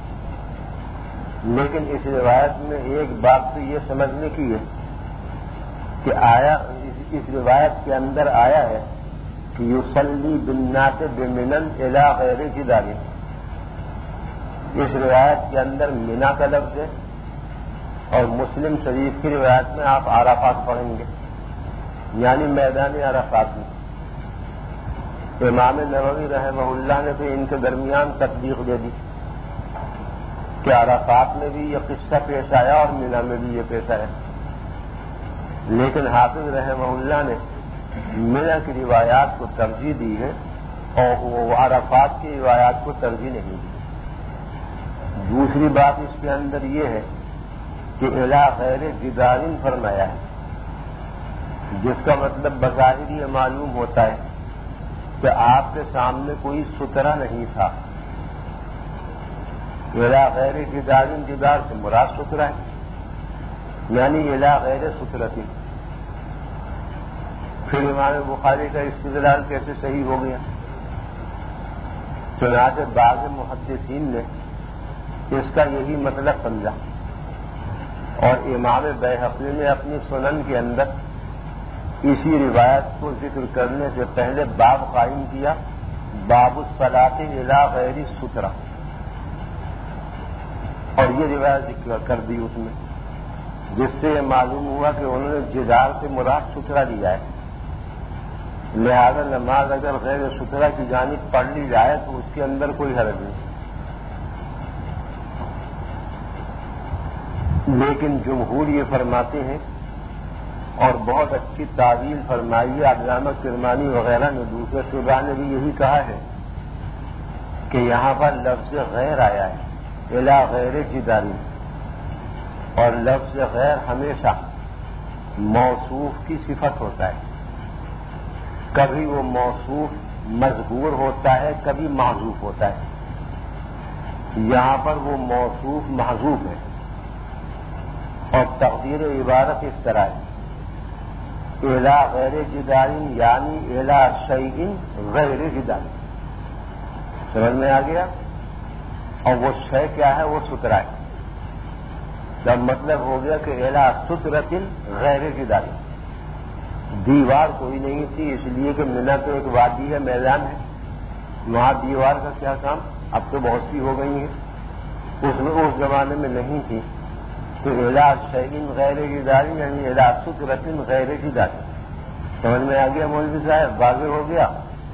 Speaker 1: لیکن اس روایت میں ایک بات تو یہ سمجھنے کی ہے کہ آیا اس روایت کے اندر آیا ہے کہ یصلی بالناس بمنن الی غیر جدار، اس روایت کے اندر مینا کا لفظ ہے، اور مسلم شریف کی روایت میں آپ عرفات پڑھیں گے، یعنی میدان عرفات میں۔ امام نووی رحمہ اللہ نے تو ان کے درمیان تطبیق دے دی کہ عرفات میں بھی یہ قصہ پیش آیا اور مینا میں بھی یہ پیش آیا، لیکن حافظ رحمہ اللہ نے مینا کی روایات کو ترجیح دی ہے اور وہ عرفات کی روایات کو ترجیح نہیں دی۔ دوسری بات اس کے اندر یہ ہے کہ الا غیر جدارین فرمایا ہے، جس کا مطلب بظاہر یہ معلوم ہوتا ہے کہ آپ کے سامنے کوئی سترا نہیں تھا۔ الا غیر جدارین، جدار سے مراد سترا ہے، یعنی الا غیر سترتی۔ پھر امام بخاری کا استدلال کیسے صحیح ہو گیا؟ چنانچہ بعض محدثین نے اس کا یہی مطلب سمجھا، اور امام بیہقی نے اپنی سنن کے اندر اسی روایت کو ذکر کرنے سے پہلے باب قائم کیا، باب الصلاۃ الی غیر سترہ، اور یہ روایت ذکر کر دی اس میں، جس سے یہ معلوم ہوا کہ انہوں نے جدار سے مراد سترہ لیا ہے، لہذا نماز اگر غیر سترہ کی جانب پڑھ لی جائے تو اس کے اندر کوئی حرج نہیں۔ لیکن جمہور یہ فرماتے ہیں، اور بہت اچھی تعویل فرمائی ہے، علامہ کرمانی وغیرہ نے، دوسرے شعبہ نے بھی یہی کہا ہے کہ یہاں پر لفظ غیر آیا ہے، الا غیر جداری، اور لفظ غیر ہمیشہ موصوف کی صفت ہوتا ہے، کبھی وہ موصوف مذکور ہوتا ہے، کبھی محذوف ہوتا ہے۔ یہاں پر وہ موصوف محذوف ہے، اور تقدیر عبارت اس طرح ہے، الا غیر جدارین یعنی الا شیء غیر جداری۔ سمجھ میں آ گیا؟ اور وہ شے کیا ہے؟ وہ سترا ہے۔ جب مطلب ہو گیا کہ الا سترۃ غیر جداری، دیوار کوئی نہیں تھی، اس لیے کہ مینا تو ایک وادی ہے، میدان ہے، وہاں دیوار کا کیا کام؟ اب تو بہت سی ہو گئی ہیں، اس میں اس زمانے میں نہیں تھی، تو الا شیء غیر جداری یعنی الا سترۃ غیر جداری۔ سمجھ میں آ گیا مولوی صاحب؟ واضح ہو گیا۔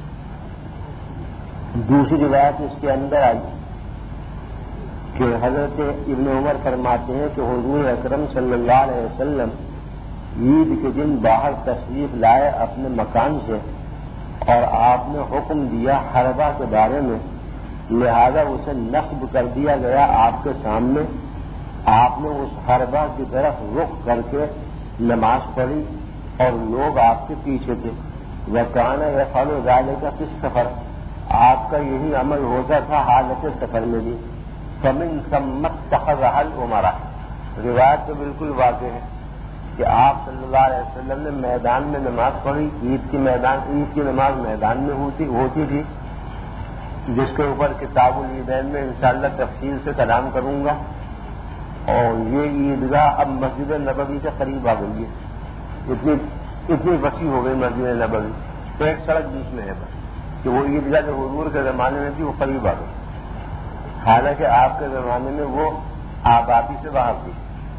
Speaker 1: دوسری روایت اس کے اندر آئی کہ حضرت ابن عمر فرماتے ہیں کہ حضور اکرم صلی اللہ علیہ وسلم عید کے دن باہر تشریف لائے اپنے مکان سے، اور آپ نے حکم دیا حربہ کے بارے میں، لہذا اسے نصب کر دیا گیا آپ کے سامنے۔ آپ نے اس حربہ کی طرف رخ کر کے نماز پڑھی، اور لوگ آپ کے پیچھے تھے۔ وَكَانَ يَفْعَلُ ذَلِكَ فِي السَّفَرِ، آپ کا یہی عمل ہوتا تھا حالت سفر میں بھی۔ فَمِن ثَمَّ اتَّخَذَهَا الْأُمَرَاءُ، روایت تو بالکل واضح ہے کہ آپ صلی اللہ علیہ وسلم نے میدان میں نماز پڑھی، عید کی میدان عید کی نماز میدان میں ہوتی ہوتی تھی، جس کے اوپر کتاب العیدین میں انشاءاللہ تفصیل سے کلام کروں گا۔ اور یہ عیدگاہ اب مسجد نبوی کے قریب آ گئی ہے، اتنی اتنی وسیع ہو گئی مسجد نبوی، تو ایک سڑک بیچ میں ہے بس، کہ وہ عیدگاہ جو حضور کے زمانے میں تھی وہ قریب آ گئی، حالانکہ آپ کے زمانے میں وہ آبادی سے باہر تھی۔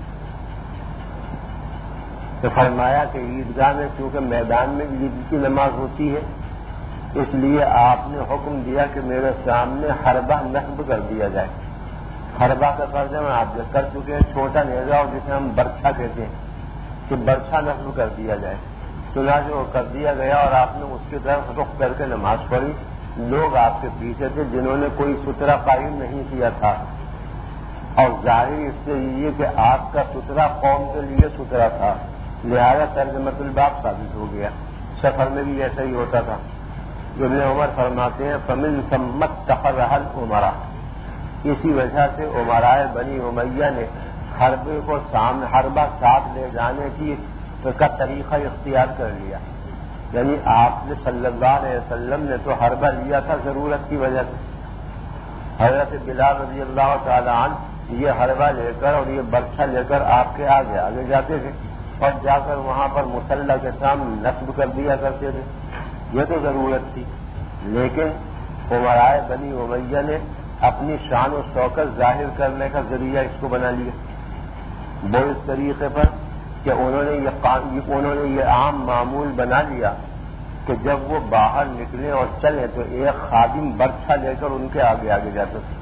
Speaker 1: تو فرمایا کہ عیدگاہ میں چونکہ میدان میں عید کی نماز ہوتی ہے، اس لیے آپ نے حکم دیا کہ میرے سامنے حربہ نصب کر دیا جائے۔ حربہ کا ترجمہ آپ کر چکے ہیں، چھوٹا نیزا، اور جسے ہم برچھا کہتے ہیں، کہ برچھا نصب کر دیا جائے۔ چنانچہ وہ کر دیا گیا، اور آپ نے اس کی طرف رخ کر کے نماز پڑھی۔ لوگ آپ کے پیچھے تھے جنہوں نے کوئی سترا قائم نہیں کیا تھا، اور ظاہر اس سے یہ کہ آپ کا سترا قوم کے لیے سترا تھا، لہذا ترجمۃ الباب ثابت ہو گیا۔ سفر میں بھی ایسا ہی ہوتا تھا۔ ابن عمر فرماتے ہیں فَمِن ثَمَّ اتَّخَذَهَا الْأُمَرَاءُ، اسی وجہ سے عمرائے بنی امیہ نے حربے کو سامنے حربہ ساتھ لے جانے کی کا طریقہ اختیار کر لیا، یعنی آپ نے صلی اللہ علیہ وسلم نے تو حربہ لیا تھا ضرورت کی وجہ سے۔ حضرت بلال رضی اللہ تعالی عنہ یہ حربہ لے کر اور یہ برچھا لے کر آپ کے آگے آگے جاتے تھے، اور جا کر وہاں پر مصلی کے سامنے نصب کر دیا کرتے تھے۔ یہ تو ضرورت تھی، لیکن عمرائے بنی امیہ نے اپنی شان و شوکت ظاہر کرنے کا ذریعہ اس کو بنا لیا، وہ اس طریقے پر کہ انہوں نے یہ انہوں نے یہ عام معمول بنا لیا کہ جب وہ باہر نکلیں اور چلیں تو ایک خادم برچھا لے کر ان کے آگے آگے جاتے تھے۔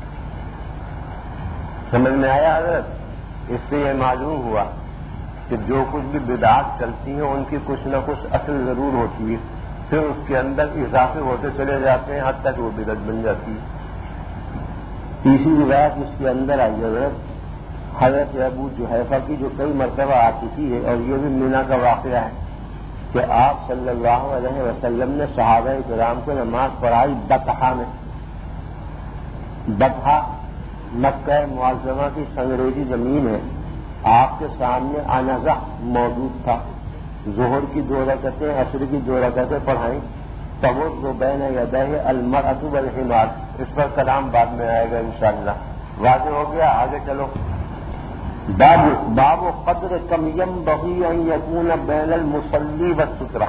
Speaker 1: سمجھ میں آیا حضرت؟ اس سے یہ معلوم ہوا کہ جو کچھ بھی بدعات چلتی ہیں ان کی کچھ نہ کچھ اصل ضرور ہوتی ہے، پھر اس کے اندر اضافے ہوتے چلے جاتے ہیں حد تک وہ بدعت بن جاتی ہے۔ تیسری روایت اس کے اندر آئی حضرت حضرت ابو جحیفہ کی جو کئی مرتبہ آ چکی ہے، اور یہ بھی مینا کا واقعہ ہے کہ آپ صلی اللہ علیہ وسلم نے صحابہ کرام کو نماز پڑھائی بطحا میں۔ بطحا مکہ معظمہ کی سنگریزی زمین ہے، آپ کے سامنے انزہ موجود تھا، ظہر کی دو رکعتیں عصر کی دو رکعتیں پڑھائیں، تبوت و بین یدہ المرأۃ والحمار، اس پر کلام بعد میں آئے گا انشاءاللہ۔ واضح ہو گیا؟ آگے چلو۔ باب باب قدر کم ينبغي ان يكون بین المصلی والسترہ۔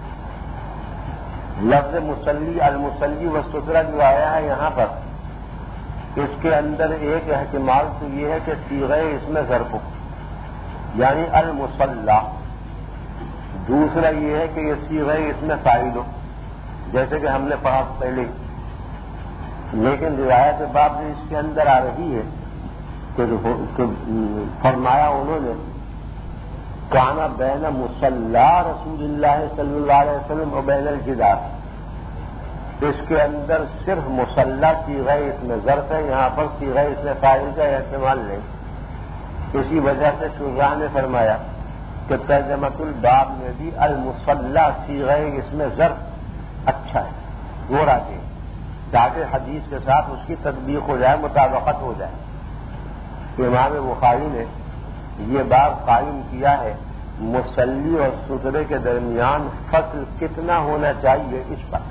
Speaker 1: لفظ مصلی المصلی والسترہ جو آیا ہے یہاں پر، اس کے اندر ایک احتمال تو یہ ہے کہ صیغہ اس میں ظرف ہو، یعنی المصلی۔ دوسرا یہ ہے کہ یہ صیغہ اس میں فاعل ہو، جیسے کہ ہم نے پڑھا پہلے، لیکن روایت باب میں اس کے اندر آ رہی ہے کہ فرمایا انہوں نے کانا بین مصلی رسول اللہ صلی اللہ علیہ وسلم و بین الجدار۔ اس کے اندر صرف مصلی صیغہ اس میں ظرف ہے، یہاں پر صیغہ اس میں فاعل کا احتمال نہیں۔ اسی وجہ سے شراح نے فرمایا کہ ترجمۃ الباب میں بھی المصلی صیغہ اس میں ظرف اچھا ہے، وہ راجی، تاکہ حدیث کے ساتھ اس کی تطبیق ہو جائے، مطابقت ہو جائے۔ امام بخاری نے یہ باب قائم کیا ہے مصلی اور سترے کے درمیان فصل کتنا ہونا چاہیے اس پر،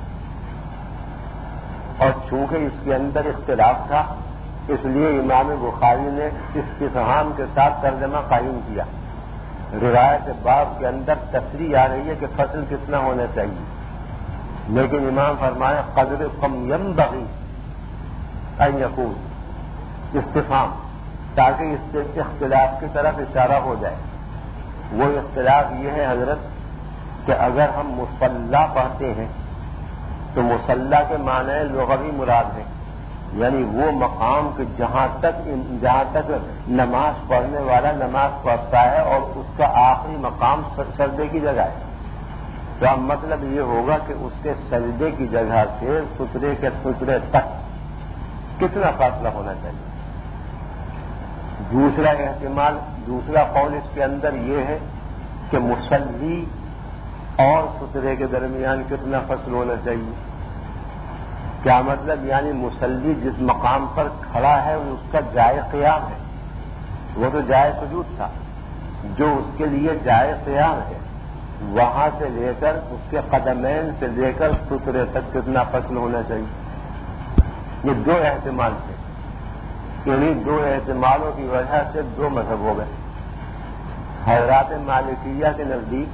Speaker 1: اور چونکہ اس کے اندر اختلاف تھا اس لیے امام بخاری نے استفہام کے ساتھ ترجمہ قائم کیا۔ روایت باب کے اندر تصریح آ رہی ہے کہ فصل کتنا ہونا چاہیے، لیکن امام فرمایا قدر کم ينبغي ان يكون، استفہام، تاکہ اس سے اختلاف کی طرف اشارہ ہو جائے۔ وہ اختلاف یہ ہے حضرت کہ اگر ہم مصلی پڑھتے ہیں تو مصلی کے معنی لغوی مراد ہے، یعنی وہ مقام کہ جہاں تک جہاں تک نماز پڑھنے والا نماز پڑھتا ہے اور اس کا آخری مقام سجدے کی جگہ ہے۔ تو اب مطلب یہ ہوگا کہ اس کے سجدے کی جگہ سے سترے کے سترے تک کتنا فاصلہ ہونا چاہیے۔ دوسرا احتمال، دوسرا قول اس کے اندر یہ ہے کہ مصلی اور سترے کے درمیان کتنا فصل ہونا چاہیے۔ کیا مطلب؟ یعنی مصلی جس مقام پر کھڑا ہے اس کا جائے قیام ہے، وہ تو جائے سجود تھا، جو اس کے لیے جائے قیام ہے وہاں سے لے کر اس کے قدمین سے لے کر سترے تک کتنا فصل ہونا چاہیے۔ یہ دو احتمال تھے، انہیں دو احتمالوں کی وجہ سے دو مذہب ہو گئے۔ حضرات مالکیہ کے نزدیک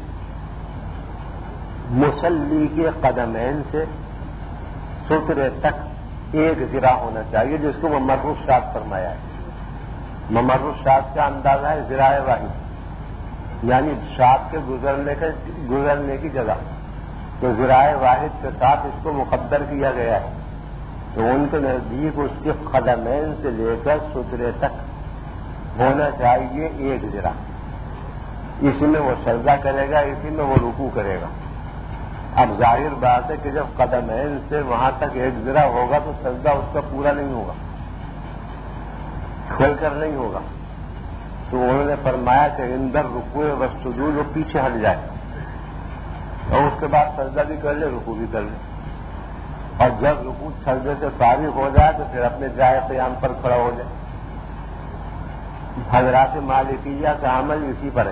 Speaker 1: مصلی کے قدمین سے سترے تک ایک ذراع ہونا چاہیے، جس کو ممر الشاد فرمایا ہے۔ ممر الشاد کا اندازہ ہے ذراع واحد، یعنی شاد کے گزرنے کے گزرنے کی جگہ، تو ذراع واحد کے ساتھ اس کو مقدر کیا گیا ہے۔ تو ان کے نزدیک اس کے قدمین سے لے کر سترے تک ہونا چاہیے ایک ذراع۔ اسی میں وہ سجدہ کرے گا، اسی میں وہ رکوع کرے گا۔ اب ظاہر بات ہے کہ جب قدمین سے وہاں تک ایک ذراع ہوگا تو سجدہ اس کا پورا نہیں ہوگا، کھل کر نہیں ہوگا۔ تو انہوں نے فرمایا کہ اندر رکوع و سجود وہ پیچھے ہٹ جائے اور اس کے بعد سجدہ بھی کر لے، رکوع بھی کر لے، اور جب رکوع سجدے سے فارغ ہو جائے تو پھر اپنے جائے قیام پر کھڑا ہو جائے۔ حضرات مالکیہ کا عمل اسی پر ہے۔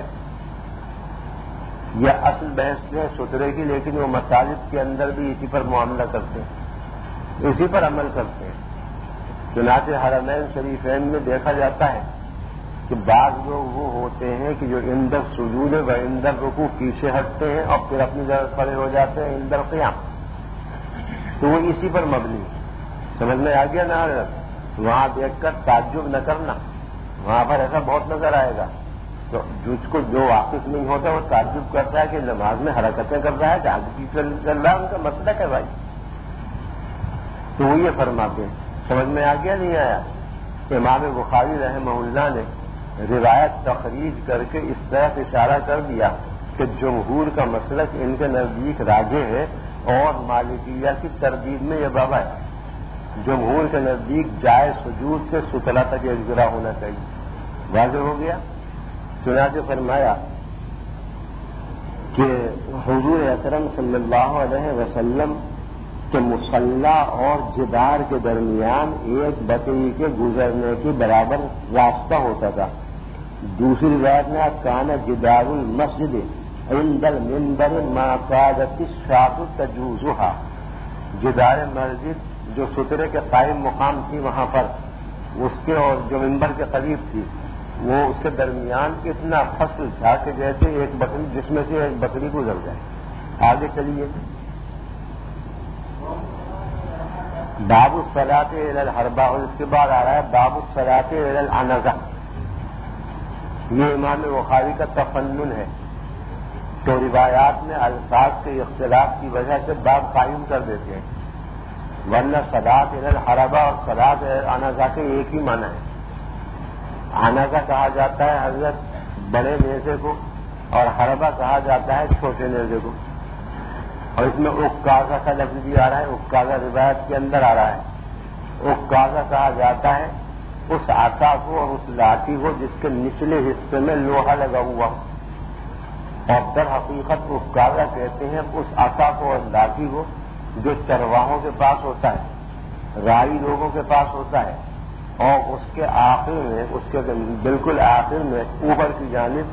Speaker 1: یہ اصل بحث ہے سترے کی، لیکن وہ مساجد کے اندر بھی اسی پر معاملہ کرتے ہیں، اسی پر عمل کرتے ہیں۔ چنانچہ حرمین شریفین میں دیکھا جاتا ہے کہ بعض لوگ وہ ہوتے ہیں کہ جو اندر سجود و اندر رکوع پیچھے ہٹتے ہیں اور پھر اپنی جگہ کھڑے ہو جاتے ہیں اندر قیام، تو وہ اسی پر مبنی ہے۔ سمجھ میں آ گیا نا حضرت؟ وہاں دیکھ کر تعجب نہ کرنا، وہاں پر ایسا بہت نظر آئے گا، تو جس کو جو واقف نہیں ہوتا وہ تعجب کرتا ہے کہ نماز میں حرکتیں کر رہا ہے کہ آگے پیچھے چل رہا ہے، ان کا مسلک ہے بھائی. تو وہ یہ فرماتے ہیں. سمجھ میں آ گیا نہیں آیا؟ امام بخاری رحمہ اللہ نے روایت تخریج کر کے اس طرح اشارہ کر دیا کہ جمہور کا مسلک ان کے نزدیک راجح ہے اور مالکیہ کی تردید میں یہ بابا ہے. جمہور کے نزدیک جائے سجود سے ستلا تک اجرا ہونا چاہیے. واضح ہو گیا؟ چنانچہ فرمایا کہ حضور اکرم صلی اللہ علیہ وسلم کے مصلح اور جدار کے درمیان ایک بکری کے گزرنے کے برابر راستہ ہوتا تھا. دوسری روایت میں کان جدار المسجد عند المنبر ما كادت الشاة تجوزها. جدار مسجد جو سترے کے قائم مقام تھی وہاں پر اس کے اور جو منبر کے قریب تھی وہ اس کے درمیان اتنا فصل تھا کہ جیسے ایک بکری جس میں سے ایک بکری گزر جائے. آگے چلیے. باب الصلاۃ الی الحربہ، اور اس کے بعد آ رہا ہے باب الصلاۃ الی العنزہ. یہ امام بخاری کا تفنن ہے تو روایات میں الفاظ کے اختلاف کی وجہ سے باب قائم کر دیتے ہیں، ورنہ صلاۃ الی الحربہ اور صلاۃ الی العنزہ کے ایک ہی معنی ہے. عنزہ کہا جاتا ہے حضرت بڑے نیزے کو اور حربہ کہا جاتا ہے چھوٹے نیزے کو. اور اس میں اکازہ کا لفظ بھی آ رہا ہے، اکازہ روایت کے اندر آ رہا ہے. اکازہ کہا جاتا ہے اس عصا کو اور اس لاٹھی کو جس کے نچلے حصے میں لوہا لگا ہوا، اور در حقیقت اکازہ کہتے ہیں اس عصا کو اور لاٹھی کو جو چرواہوں کے پاس ہوتا ہے، رائی لوگوں کے پاس ہوتا ہے، اور اس کے آخر میں اس کے بالکل آخر میں اوپر کی جانب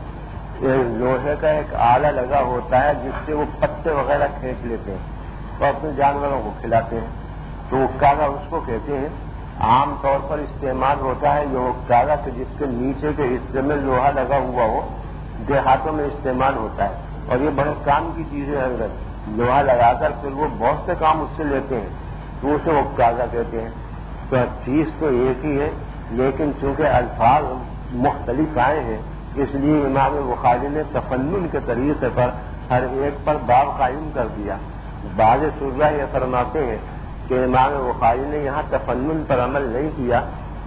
Speaker 1: لوہے کا ایک آلہ لگا ہوتا ہے جس سے وہ پتے وغیرہ کھینچ لیتے ہیں اور اپنے جانوروں کو کھلاتے ہیں. تو اکازہ اس کو کہتے ہیں. عام طور پر استعمال ہوتا ہے یہ اکازہ کہ جس کے نیچے کے حصے میں لوہا لگا ہوا ہو، دیہاتوں میں استعمال ہوتا ہے اور یہ بڑے کام کی چیزیں ہیں. اگر لوہا لگا کر پھر وہ بہت سے کام اس سے لیتے ہیں تو اسے اکازہ کہتے ہیں. تو چیز تو ایک ہی ہے لیکن چونکہ الفاظ مختلف آئے ہیں اس لیے امام بخاری نے تفنن کے طریقے پر ہر ایک پر باب قائم کر دیا. بعض شرح یہ فرماتے ہیں کہ امام بخاری نے یہاں تفنن پر عمل نہیں کیا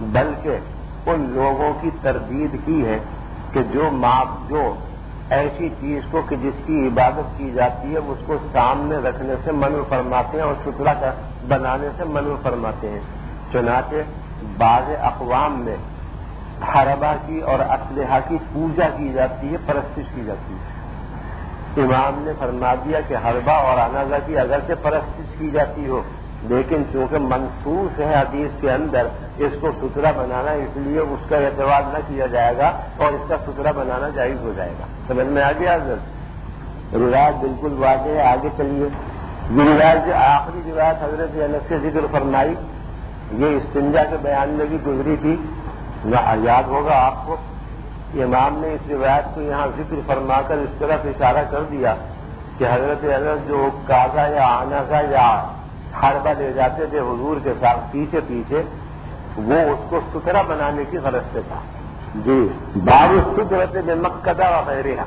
Speaker 1: بلکہ ان لوگوں کی تردید کی ہے کہ جو جو ایسی چیز کو کہ جس کی عبادت کی جاتی ہے اس کو سامنے رکھنے سے منع فرماتے ہیں اور ستھرا بنانے سے منع فرماتے ہیں. چنانچہ بعض اقوام میں حربہ کی اور اسلحہ کی پوجا کی جاتی ہے، پرستش کی جاتی ہے. امام نے فرما دیا کہ حربہ اور عنزہ کی اگرچہ پرستش کی جاتی ہو لیکن چونکہ منصوص ہے حدیث کے اندر اس کو ستھرا بنانا، اس لیے اس کا اعتبار نہ کیا جائے گا اور اس کا ستھرا بنانا جائز ہو جائے گا. سمجھ میں آ گیا حضرت؟ روایت بالکل واضح ہے. آگے چلیے. یہ روایت جو آخری روایت حضرت انس سے ذکر فرمائی یہ استنجا کے بیان میں بھی گزری تھی، یاد ہوگا آپ کو. امام نے اس روایت کو یہاں ذکر فرما کر اس طرف اشارہ کر دیا کہ حضرت انس جو کازا یا عنزہ یا حربہ لے جاتے تھے حضور کے ساتھ پیچھے پیچھے وہ اس کو ستھرا بنانے کی غرض سے تھا. جی باب السترۃ بمکہ وغیرہ.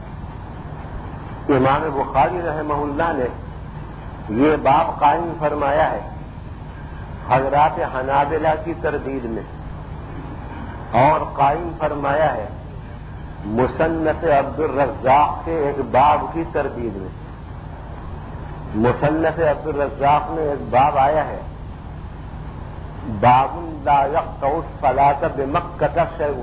Speaker 1: امام بخاری رحمہ اللہ نے یہ باب قائم فرمایا ہے حضرات حنابلہ کی تردید میں اور قائم فرمایا ہے مصنف عبد الرزاق کے ایک باب کی تردید میں. مصنف عبد الرزاق میں ایک باب آیا ہے باب لا يقطع الصلاة بمکہ شیء.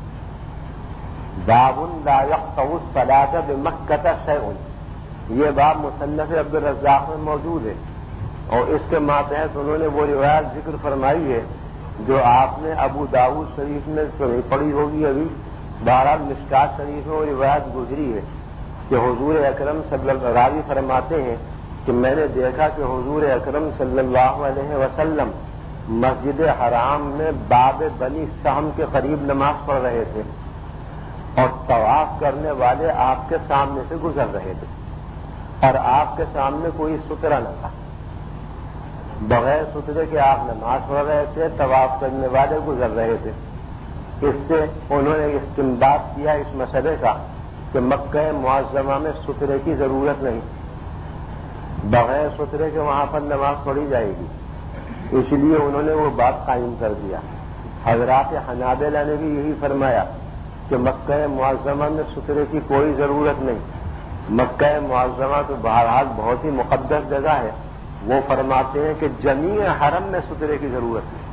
Speaker 1: باب لا يقطع الصلاة بمکہ شیء. یہ باب مصنف عبد الرزاق میں موجود ہے اور اس کے ماتحت انہوں نے وہ روایت ذکر فرمائی ہے جو آپ نے ابو داؤد شریف میں پڑھی ہوگی ابھی. بہرحال مشکات شریف میں وہ روایت گزری ہے کہ حضور اکرم صلی اللہ راوی فرماتے ہیں کہ میں نے دیکھا کہ حضور اکرم صلی اللہ علیہ وسلم مسجد حرام میں باب بنی سہم کے قریب نماز پڑھ رہے تھے اور طواف کرنے والے آپ کے سامنے سے گزر رہے تھے اور آپ کے سامنے کوئی سترا نہ تھا. بغیر سترے کے آپ نماز پڑھ رہے تھے، طواف کرنے والے گزر رہے تھے۔ اس سے انہوں نے استنباط کیا اس مسئلے کا کہ مکہ معظمہ میں سترے کی ضرورت نہیں، بغیر سترے کے وہاں پر نماز پڑھی جائے گی، اس لیے انہوں نے وہ بات قائم کر دیا۔ حضرات حنابلہ نے بھی یہی فرمایا کہ مکہ معظمہ میں سترے کی کوئی ضرورت نہیں، مکہ معظمہ تو بہرحال بہت ہی مقدس جگہ ہے، وہ فرماتے ہیں کہ جمیع حرم میں سترے کی ضرورت نہیں۔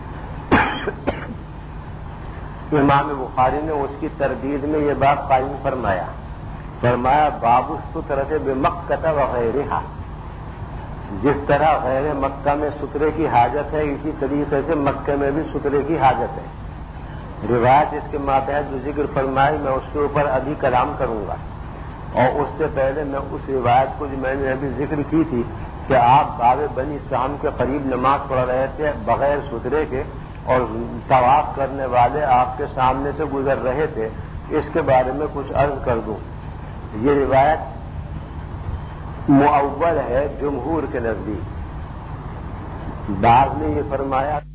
Speaker 1: امام بخاری نے اس کی تردید میں یہ بات قائم فرمایا فرمایا باب السترۃ بمکہ وغیرہا، جس طرح غیر مکہ میں سترے کی حاجت ہے اسی طریقے سے مکہ میں بھی سترے کی حاجت ہے۔ روایت اس کے ماتحت جو ذکر فرمائی میں اس کے اوپر ابھی کلام کروں گا، اور اس سے پہلے میں اس روایت کو جو میں نے ابھی ذکر کی تھی کہ آپ باب بنی سہم کے قریب نماز پڑھ رہے تھے بغیر سترے کے، اور طواف کرنے والے آپ کے سامنے سے گزر رہے تھے، اس کے بارے میں کچھ عرض کر دوں۔ یہ روایت معول ہے جمہور کے نزدیک۔ بعض نے یہ فرمایا